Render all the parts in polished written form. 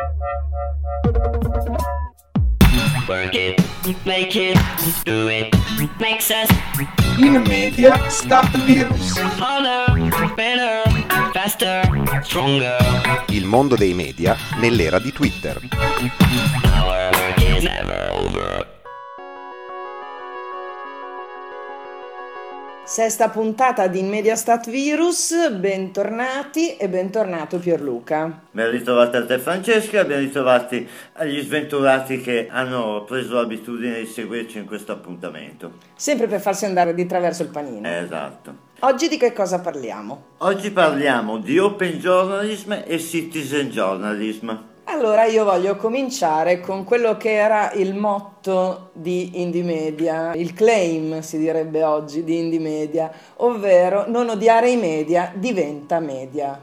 Work it, make it, do it, makes us In media Start Virus. harder, better, faster, stronger. Il mondo dei media nell'era di Twitter. Our work is never over. Sesta puntata di Media Stat Virus, bentornati e bentornato Pierluca. Ben ritrovati a te Francesca e ben ritrovati agli sventurati che hanno preso l'abitudine di seguirci in questo appuntamento. Sempre per farsi andare di traverso il panino. Esatto. Oggi di che cosa parliamo? Oggi parliamo di open journalism e citizen journalism. Allora io voglio cominciare con quello che era il motto di Indymedia, il claim si direbbe oggi di Indymedia, ovvero non odiare i media, diventa media.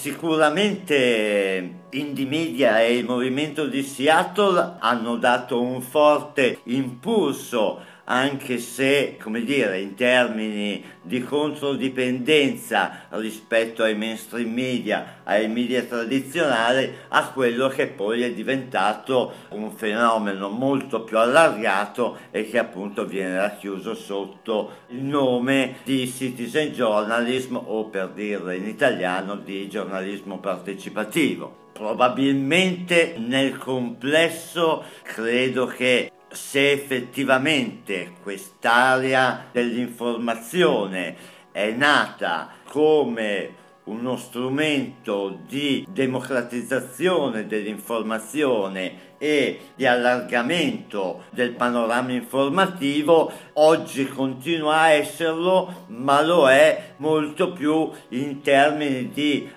Sicuramente Indymedia e il movimento di Seattle hanno dato un forte impulso, anche se, come dire, in termini di controdipendenza rispetto ai mainstream media, ai media tradizionali, a quello che poi è diventato un fenomeno molto più allargato e che appunto viene racchiuso sotto il nome di citizen journalism, o per dirlo in italiano di giornalismo partecipativo. Probabilmente nel complesso credo che se effettivamente quest'area dell'informazione è nata come uno strumento di democratizzazione dell'informazione e di allargamento del panorama informativo, oggi continua a esserlo, ma lo è molto più in termini di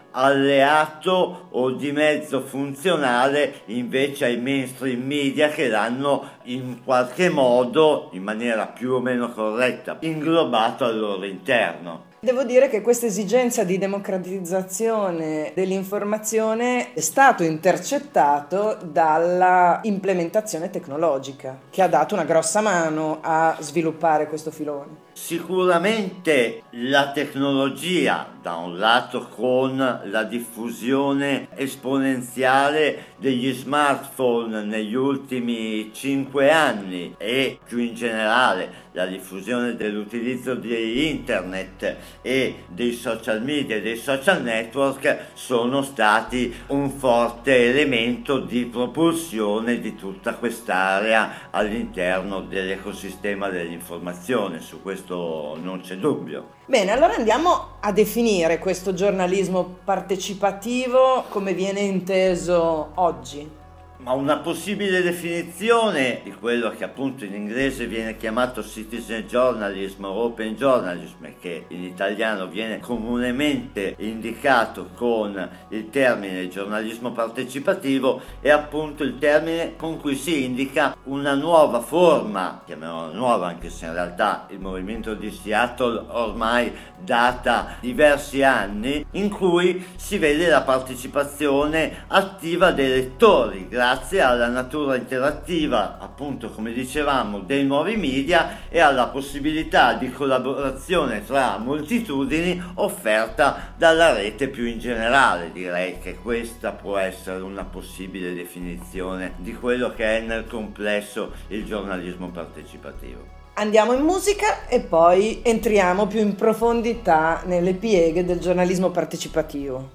alleato o di mezzo funzionale invece ai mainstream media, che l'hanno in qualche modo, in maniera più o meno corretta, inglobato al loro interno. Devo dire che questa esigenza di democratizzazione dell'informazione è stato intercettato dalla implementazione tecnologica, che ha dato una grossa mano a sviluppare questo filone. Sicuramente la tecnologia, da un lato con la diffusione esponenziale degli smartphone negli ultimi 5 anni e più in generale la diffusione dell'utilizzo di internet e dei social media e dei social network, sono stati un forte elemento di propulsione di tutta quest'area all'interno dell'ecosistema dell'informazione. Su questo non c'è dubbio. Bene, allora andiamo a definire questo giornalismo partecipativo come viene inteso oggi. Ma una possibile definizione di quello che appunto in inglese viene chiamato citizen journalism o open journalism, che in italiano viene comunemente indicato con il termine giornalismo partecipativo, è appunto il termine con cui si indica una nuova forma, chiamiamola nuova anche se in realtà il movimento di Seattle ormai data diversi anni, in cui si vede la partecipazione attiva dei lettori grazie alla natura interattiva, appunto come dicevamo, dei nuovi media e alla possibilità di collaborazione tra moltitudini offerta dalla rete più in generale. Direi che questa può essere una possibile definizione di quello che è nel complesso il giornalismo partecipativo. Andiamo in musica e poi entriamo più in profondità nelle pieghe del giornalismo partecipativo.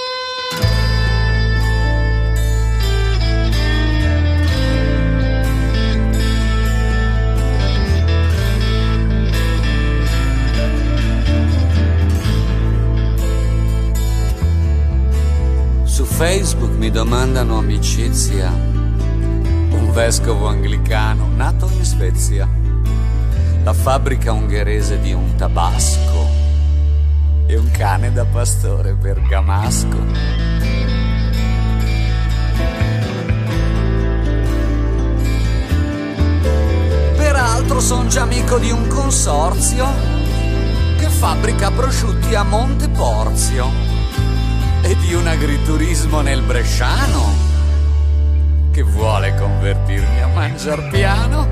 Su Facebook mi domandano amicizia, un vescovo anglicano nato in Svezia, la fabbrica ungherese di un tabasco e un cane da pastore bergamasco. Peraltro son già amico di un consorzio che fabbrica prosciutti a Monte Porzio e di un agriturismo nel bresciano che vuole convertirmi a mangiar piano.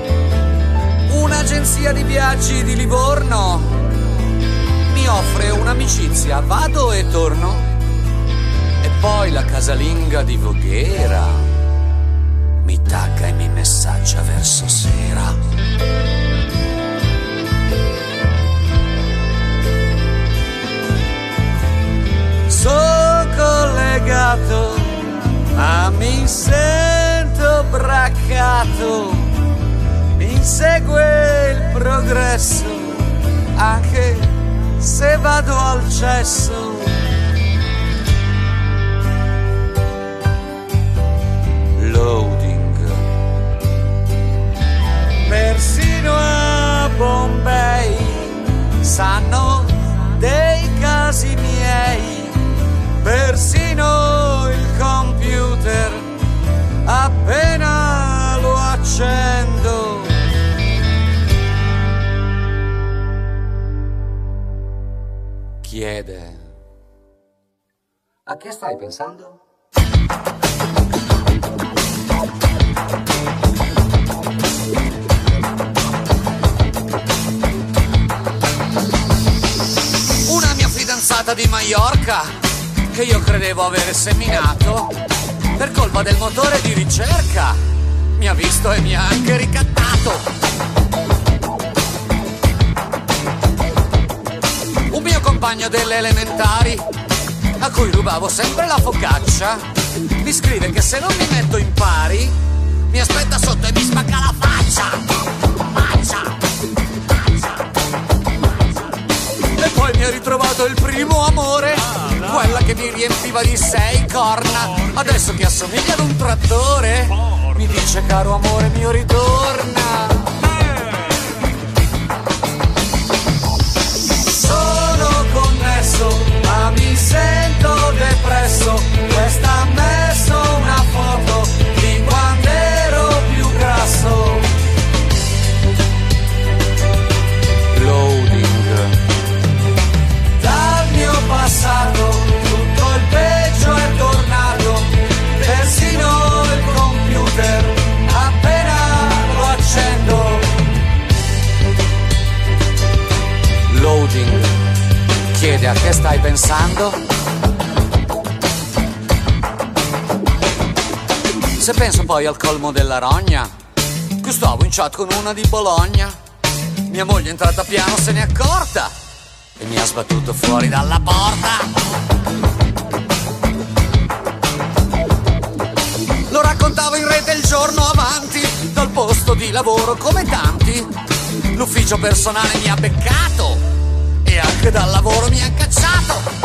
Un'agenzia di viaggi di Livorno mi offre una amicizia, vado e torno. E poi la casalinga di Voghera mi tagga e mi messaggia verso sera. Sono collegato, ma mi sento braccato. Mi insegue il progresso, anche se vado al cesso. Loading. Persino a Bombay sanno dei casi miei. Persino il computer appena lo accendo. Chiede: a che stai pensando? Una mia fidanzata di Maiorca, che io credevo avere seminato, per colpa del motore di ricerca mi ha visto e mi ha anche ricattato. Un mio compagno delle elementari, a cui rubavo sempre la focaccia, mi scrive che se non mi metto in pari mi aspetta sotto e mi spacca la faccia. E poi mi ha ritrovato il primo amore, quella che mi riempiva di 6 corna. Adesso che assomiglia ad un trattore, mi dice: caro amore mio, ritorna. Sono connesso, ma mi sento depresso. Questa ha messo una foto di quando ero più grasso. Loading. Dal mio passato tutto il peggio è tornato. Persino il computer appena lo accendo. Loading. Chiede: a che stai pensando? Se penso poi al colmo della rogna, che stavo in chat con una di Bologna. Mia moglie è entrata piano, se n'è accorta e mi ha sbattuto fuori dalla porta. Lo raccontavo in rete il giorno avanti, dal posto di lavoro come tanti. L'ufficio personale mi ha beccato e anche dal lavoro mi ha cacciato.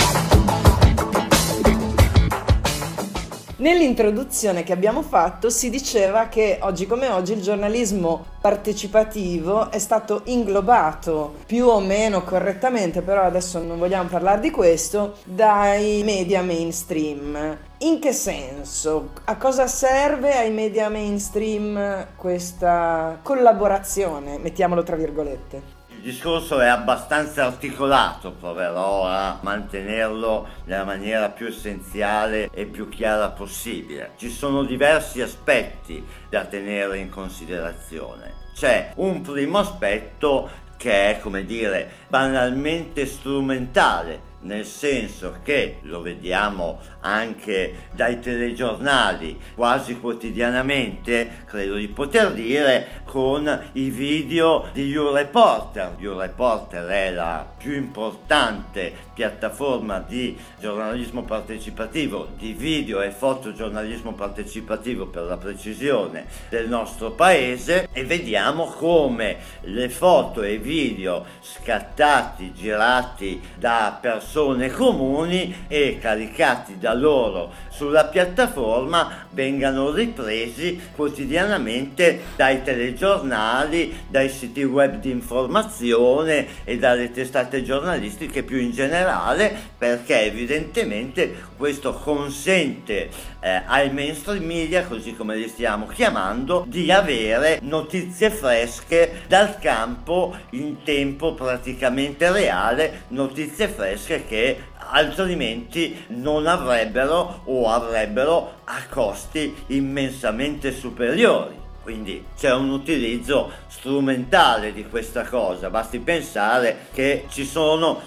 Nell'introduzione che abbiamo fatto si diceva che oggi come oggi il giornalismo partecipativo è stato inglobato più o meno correttamente, però adesso non vogliamo parlare di questo, dai media mainstream. In che senso? A cosa serve ai media mainstream questa collaborazione, mettiamolo tra virgolette? Il discorso è abbastanza articolato, proverò a mantenerlo nella maniera più essenziale e più chiara possibile. Ci sono diversi aspetti da tenere in considerazione. C'è un primo aspetto che è, come dire, banalmente strumentale, nel senso che, lo vediamo anche dai telegiornali quasi quotidianamente, credo di poter dire, con i video di YouReporter. YouReporter è la più importante piattaforma di giornalismo partecipativo, di video e fotogiornalismo partecipativo per la precisione, del nostro paese, e vediamo come le foto e video scattati, girati da persone comuni e caricati da loro sulla piattaforma vengano ripresi quotidianamente dai telegiornali, dai siti web di informazione e dalle testate giornalistiche più in generale, perché evidentemente questo consente ai mainstream media, così come li stiamo chiamando, di avere notizie fresche dal campo in tempo praticamente reale, notizie fresche che altrimenti non avrebbero o avrebbero a costi immensamente superiori. Quindi c'è un utilizzo strumentale di questa cosa, basti pensare che ci sono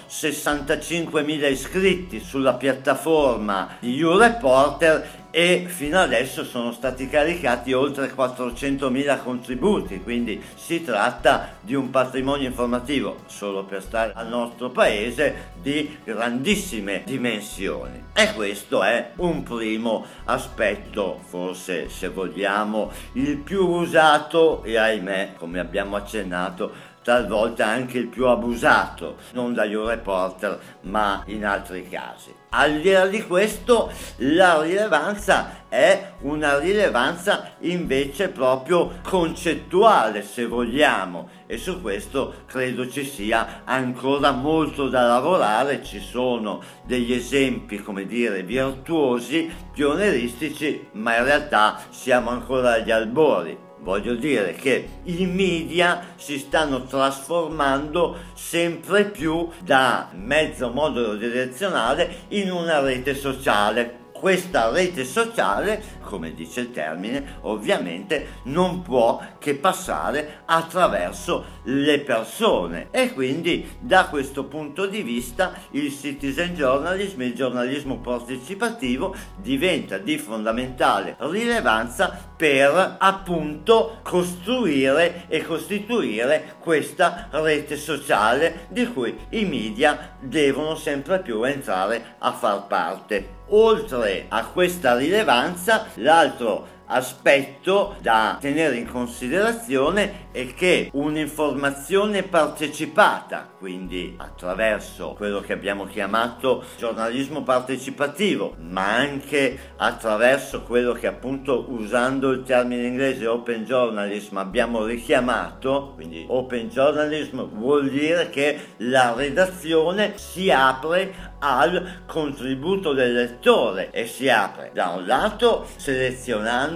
65.000 iscritti sulla piattaforma di YouReporter e fino adesso sono stati caricati oltre 400.000 contributi, quindi si tratta di un patrimonio informativo, solo per stare al nostro paese, di grandissime dimensioni. E questo è un primo aspetto, forse, se vogliamo, il più usato e, ahimè, come abbiamo accennato, talvolta anche il più abusato, non da YouReporter ma in altri casi. Al di là di questo, la rilevanza è una rilevanza invece proprio concettuale, se vogliamo, e su questo credo ci sia ancora molto da lavorare. Ci sono degli esempi, come dire, virtuosi, pionieristici, ma in realtà siamo ancora agli albori. Voglio dire che i media si stanno trasformando sempre più da mezzo modulo direzionale in una rete sociale. Questa rete sociale, come dice il termine, ovviamente non può che passare attraverso le persone, e quindi da questo punto di vista il citizen journalism, il giornalismo partecipativo, diventa di fondamentale rilevanza per appunto costruire e costituire questa rete sociale di cui i media devono sempre più entrare a far parte. Oltre a questa rilevanza, l'altro aspetto da tenere in considerazione è che un'informazione partecipata, quindi attraverso quello che abbiamo chiamato giornalismo partecipativo, ma anche attraverso quello che, appunto, usando il termine inglese open journalism, abbiamo richiamato, quindi open journalism vuol dire che la redazione si apre al contributo del lettore e si apre da un lato selezionando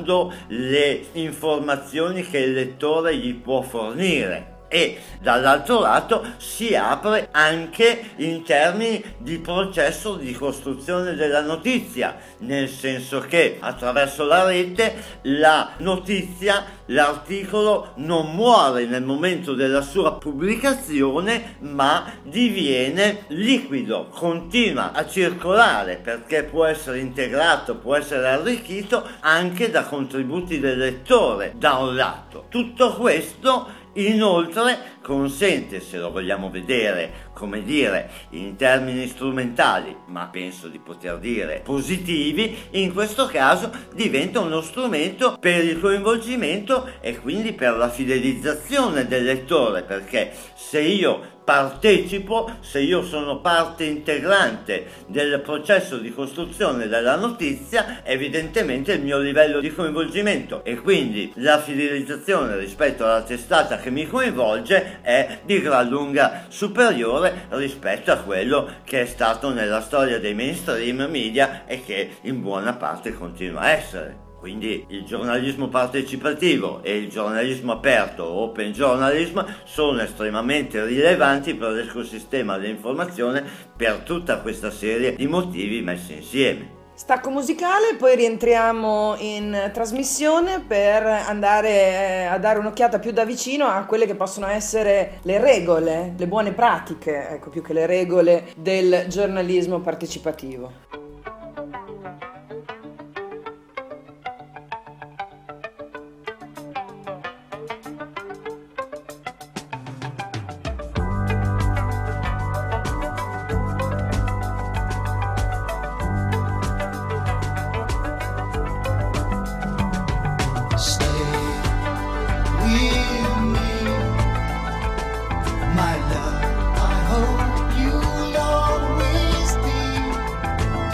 le informazioni che il lettore gli può fornire e dall'altro lato si apre anche in termini di processo di costruzione della notizia, nel senso che attraverso la rete la notizia, l'articolo non muore nel momento della sua pubblicazione, ma diviene liquido, continua a circolare, perché può essere integrato, può essere arricchito anche da contributi del lettore da un lato. Tutto questo inoltre consente, se lo vogliamo vedere, come dire, in termini strumentali, ma penso di poter dire positivi, in questo caso diventa uno strumento per il coinvolgimento e quindi per la fidelizzazione del lettore, perché se io partecipo, se io sono parte integrante del processo di costruzione della notizia, evidentemente il mio livello di coinvolgimento e quindi la fidelizzazione rispetto alla testata che mi coinvolge è di gran lunga superiore rispetto a quello che è stato nella storia dei mainstream media e che in buona parte continua a essere. Quindi il giornalismo partecipativo e il giornalismo aperto, open journalism, sono estremamente rilevanti per l'ecosistema dell'informazione per tutta questa serie di motivi messi insieme. Stacco musicale, poi rientriamo in trasmissione per andare a dare un'occhiata più da vicino a quelle che possono essere le regole, le buone pratiche, ecco, più che le regole del giornalismo partecipativo. My love, I hope you'll always be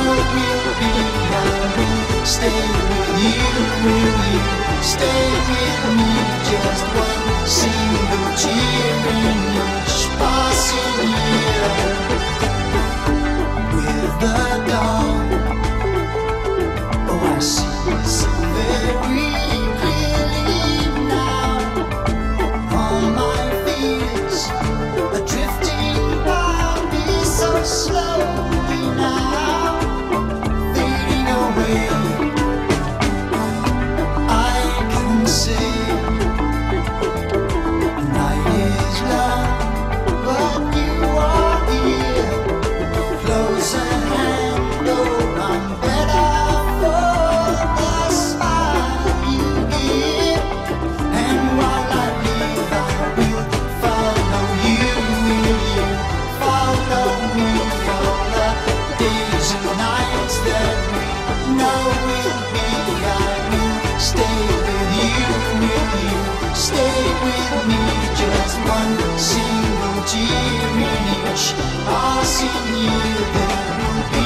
will be, I will stay with you, will you stay with me? Just one single tear in each passing year. With the dawn, oh, I see so very clearly now. All my fears are drifting by me so slowly now, fading away. I can say the night is long, but you are here, close at hand. Oh, I'm better for the smile you give. And while I live, I will follow you. Will you follow me? All the days and nights that we know will be, I will stay with you. Will you stay with me? Just one single tear in each passing year there will be.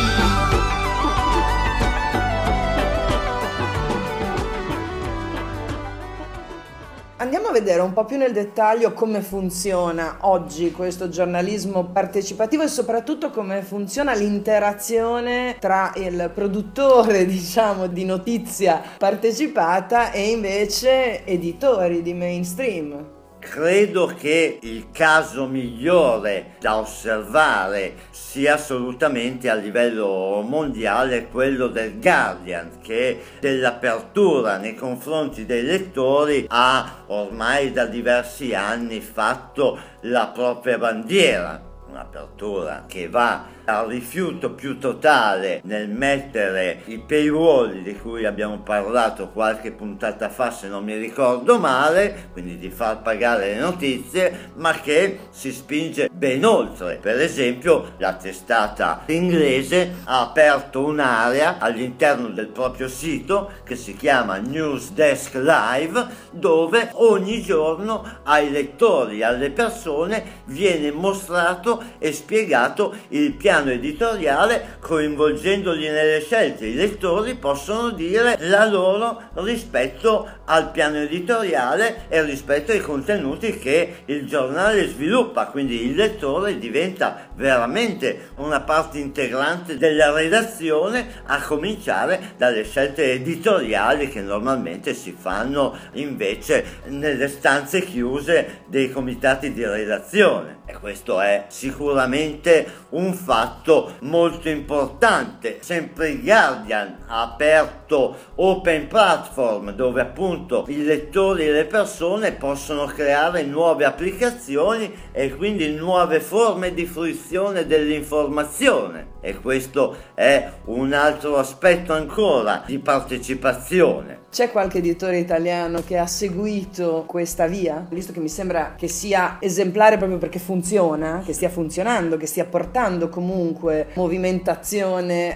Andiamo a vedere un po' più nel dettaglio come funziona oggi questo giornalismo partecipativo e soprattutto come funziona l'interazione tra il produttore, diciamo, di notizia partecipata e invece editori di mainstream. Credo che il caso migliore da osservare sia assolutamente a livello mondiale quello del Guardian, che dell'apertura nei confronti dei lettori ha ormai da diversi anni fatto la propria bandiera. Un'apertura che va al rifiuto più totale nel mettere i paywall di cui abbiamo parlato qualche puntata fa, se non mi ricordo male, quindi di far pagare le notizie, ma che si spinge ben oltre. Per esempio, la testata inglese ha aperto un'area all'interno del proprio sito che si chiama News Desk Live, dove ogni giorno ai lettori, alle persone viene mostrato e spiegato il piano editoriale, coinvolgendoli nelle scelte. I lettori possono dire la loro rispetto al piano editoriale e rispetto ai contenuti che il giornale sviluppa, quindi il lettore diventa veramente una parte integrante della redazione, a cominciare dalle scelte editoriali che normalmente si fanno invece nelle stanze chiuse dei comitati di redazione. E questo è sicuramente un fatto molto importante. Sempre il Guardian ha aperto Open Platform, dove appunto i lettori e le persone possono creare nuove applicazioni e quindi nuove forme di fruizione dell'informazione, e questo è un altro aspetto ancora di partecipazione. C'è qualche editore italiano che ha seguito questa via? Visto che mi sembra che sia esemplare proprio perché funziona, che stia funzionando, che stia portando comunque movimentazione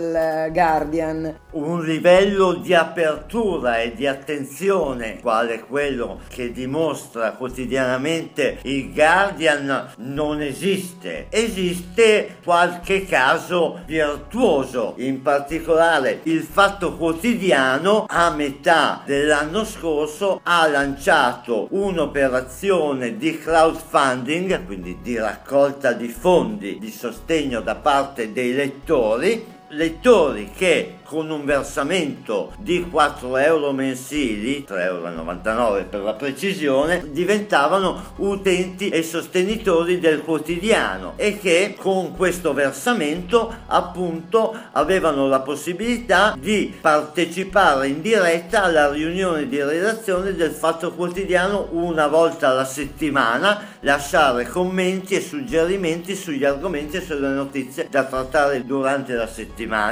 al Guardian. Un livello di apertura e di attenzione quale quello che dimostra quotidianamente il Guardian non esiste. Esiste qualche caso virtuoso, in particolare il Fatto Quotidiano a metà dell'anno scorso ha lanciato un'operazione di crowdfunding, quindi di raccolta di fondi di sostegno da parte dei lettori che con un versamento di 4 euro mensili, 3,99 euro per la precisione, diventavano utenti e sostenitori del quotidiano, e che con questo versamento appunto avevano la possibilità di partecipare in diretta alla riunione di redazione del Fatto Quotidiano una volta alla settimana, lasciare commenti e suggerimenti sugli argomenti e sulle notizie da trattare durante la settimana.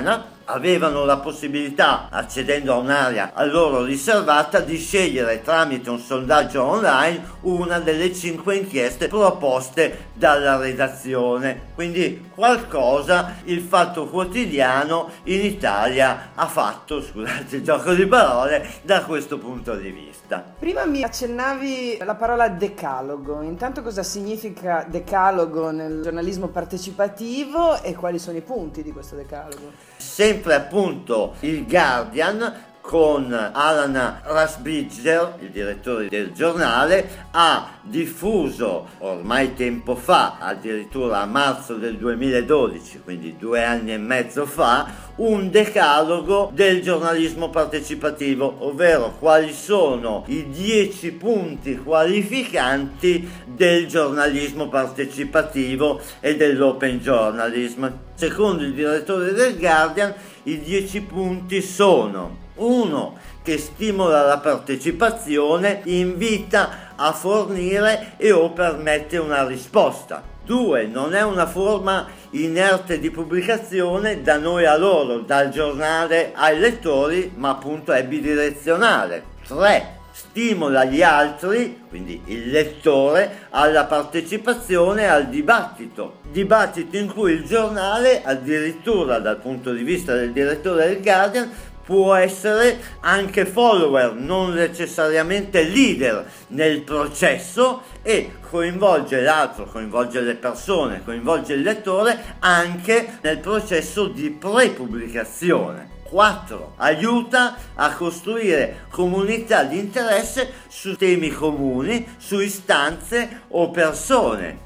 avevano la possibilità, accedendo a un'area a loro riservata, di scegliere tramite un sondaggio online una delle 5 inchieste proposte dalla redazione. Quindi qualcosa il Fatto Quotidiano in Italia ha fatto, scusate il gioco di parole, da questo punto di vista. Prima mi accennavi la parola decalogo. Intanto cosa significa decalogo nel giornalismo partecipativo e quali sono i punti di questo decalogo? Sempre appunto il Guardian, con Alan Rusbridger, il direttore del giornale, ha diffuso ormai tempo fa, addirittura a marzo del 2012, quindi 2 anni e mezzo fa, un decalogo del giornalismo partecipativo, ovvero quali sono i 10 punti qualificanti del giornalismo partecipativo e dell'open journalism. Secondo il direttore del Guardian, i 10 punti sono: 1. Che stimola la partecipazione, invita a fornire e o permette una risposta. 2. Non è una forma inerte di pubblicazione da noi a loro, dal giornale ai lettori, ma appunto è bidirezionale. 3. Stimola gli altri, quindi il lettore, alla partecipazione e al dibattito in cui il giornale, addirittura dal punto di vista del direttore del Guardian, può essere anche follower, non necessariamente leader nel processo, e coinvolge l'altro, coinvolge le persone, coinvolge il lettore anche nel processo di prepubblicazione. 4. Aiuta a costruire comunità di interesse su temi comuni, su istanze o persone.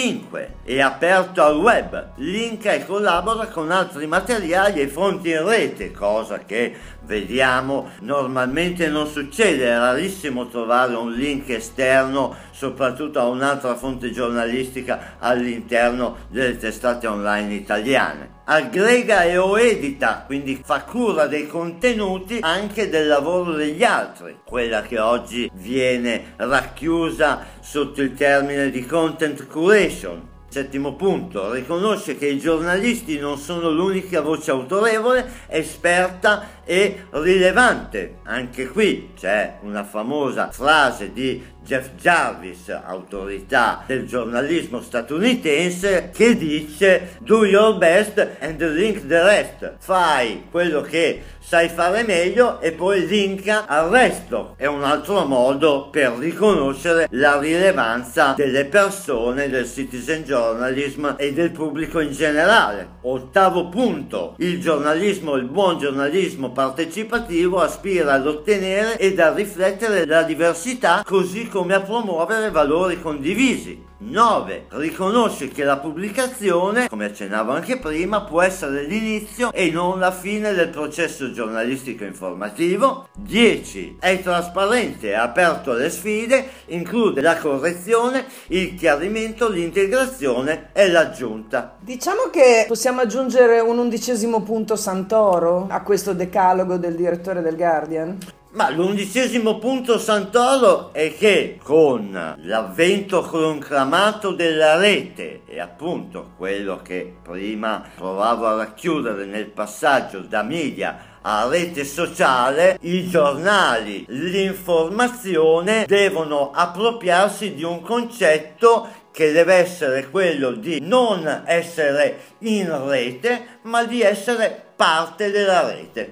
5. È aperto al web, linka e collabora con altri materiali e fonti in rete, cosa che vediamo normalmente non succede. È rarissimo trovare un link esterno, soprattutto a un'altra fonte giornalistica all'interno delle testate online italiane. Aggrega e o edita, quindi fa cura dei contenuti anche del lavoro degli altri, quella che oggi viene racchiusa sotto il termine di content curation. 7° punto, riconosce che i giornalisti non sono l'unica voce autorevole, esperta e rilevante. Anche qui c'è una famosa frase di Jeff Jarvis, autorità del giornalismo statunitense, che dice: do your best and link the rest. Fai quello che sai fare meglio e poi linka al resto. È un altro modo per riconoscere la rilevanza delle persone, del citizen journalism e del pubblico in generale. 8° punto, il buon giornalismo partecipativo aspira ad ottenere ed a riflettere la diversità, così come a promuovere valori condivisi. 9. Riconosce che la pubblicazione, come accennavo anche prima, può essere l'inizio e non la fine del processo giornalistico informativo. 10. È trasparente e aperto alle sfide, include la correzione, il chiarimento, l'integrazione e l'aggiunta. Diciamo che possiamo aggiungere un 11° punto Santoro a questo decalogo del direttore del Guardian? Ma l'11° punto Santoro è che con l'avvento conclamato della rete, e appunto quello che prima provavo a racchiudere nel passaggio da media a rete sociale, i giornali, l'informazione devono appropriarsi di un concetto che deve essere quello di non essere in rete, ma di essere parte della rete.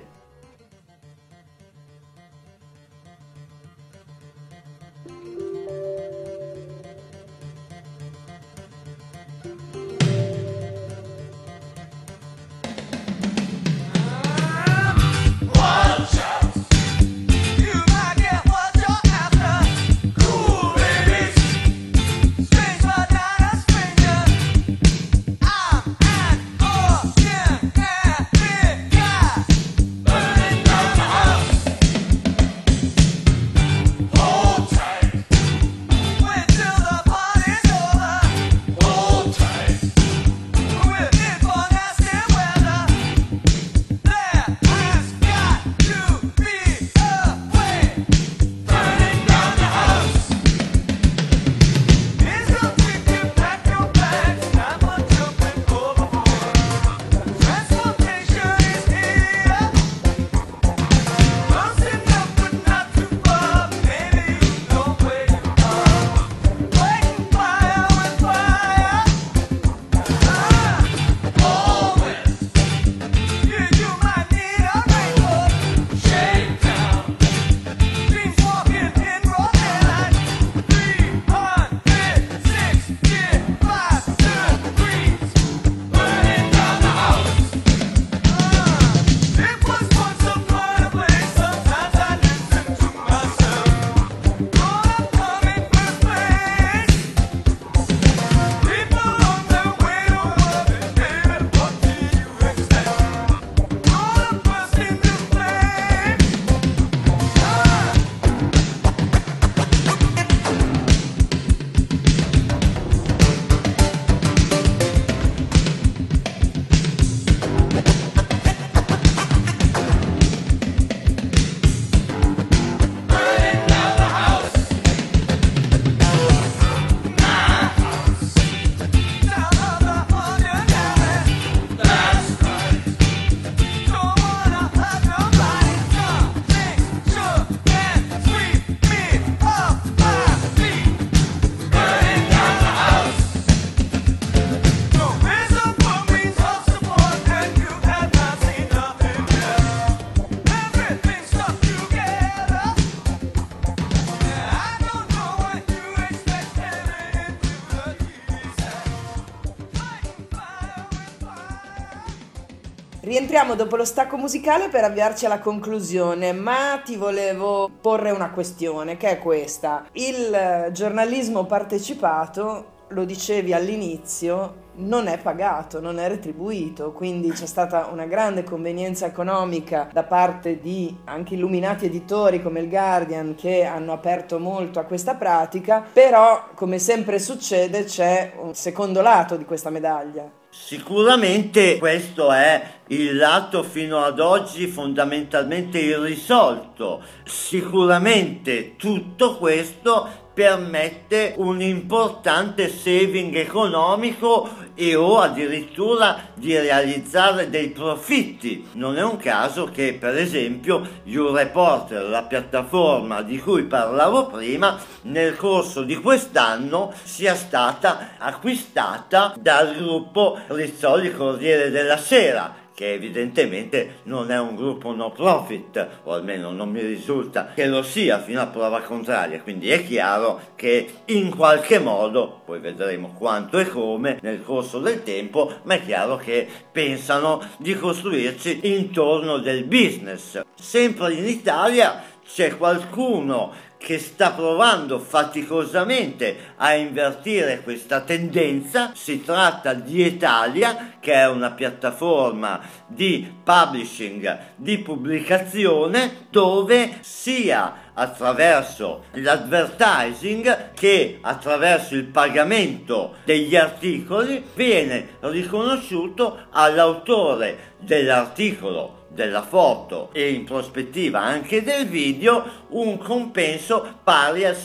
Rientriamo dopo lo stacco musicale per avviarci alla conclusione, ma ti volevo porre una questione, che è questa. Il giornalismo partecipato, lo dicevi all'inizio, non è pagato, non è retribuito, quindi c'è stata una grande convenienza economica da parte di anche illuminati editori come il Guardian, che hanno aperto molto a questa pratica, però come sempre succede c'è un secondo lato di questa medaglia. Sicuramente questo è il lato fino ad oggi fondamentalmente irrisolto. Sicuramente tutto questo permette un importante saving economico e o addirittura di realizzare dei profitti. Non è un caso che per esempio YouReporter, la piattaforma di cui parlavo prima, nel corso di quest'anno sia stata acquistata dal gruppo Rizzoli Corriere della Sera, che evidentemente non è un gruppo no profit, o almeno non mi risulta che lo sia fino a prova contraria, quindi è chiaro che in qualche modo, poi vedremo quanto e come nel corso del tempo, ma è chiaro che pensano di costruirci intorno del business. Sempre in Italia c'è qualcuno che sta provando faticosamente a invertire questa tendenza. Si tratta di Etalia, che è una piattaforma di publishing, di pubblicazione, dove sia attraverso l'advertising che attraverso il pagamento degli articoli viene riconosciuto all'autore dell'articolo, della foto e in prospettiva anche del video un compenso pari al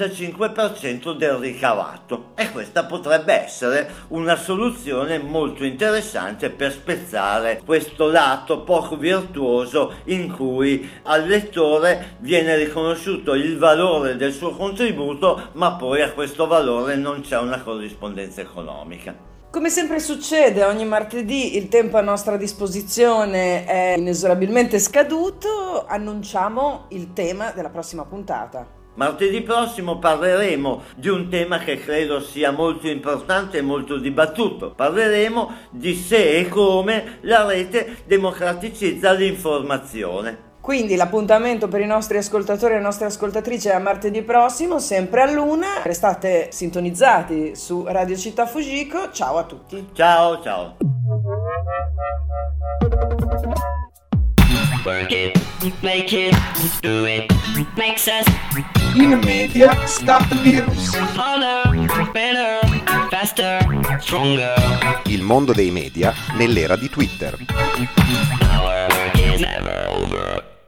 75% del ricavato, e questa potrebbe essere una soluzione molto interessante per spezzare questo lato poco virtuoso in cui al lettore viene riconosciuto il valore del suo contributo, ma poi a questo valore non c'è una corrispondenza economica. Come sempre succede ogni martedì, il tempo a nostra disposizione è inesorabilmente scaduto. Annunciamo il tema della prossima puntata. Martedì prossimo parleremo di un tema che credo sia molto importante e molto dibattuto. Parleremo di se e come la rete democraticizza l'informazione. Quindi l'appuntamento per i nostri ascoltatori e le nostre ascoltatrici è a martedì prossimo, sempre all'una. Restate sintonizzati su Radio Città Fujiko. Ciao a tutti. Ciao, ciao. Work it, make it, do it, makes us Media, stop the news. harder, better, faster, stronger. Il mondo dei media nell'era di Twitter. Our work is never over.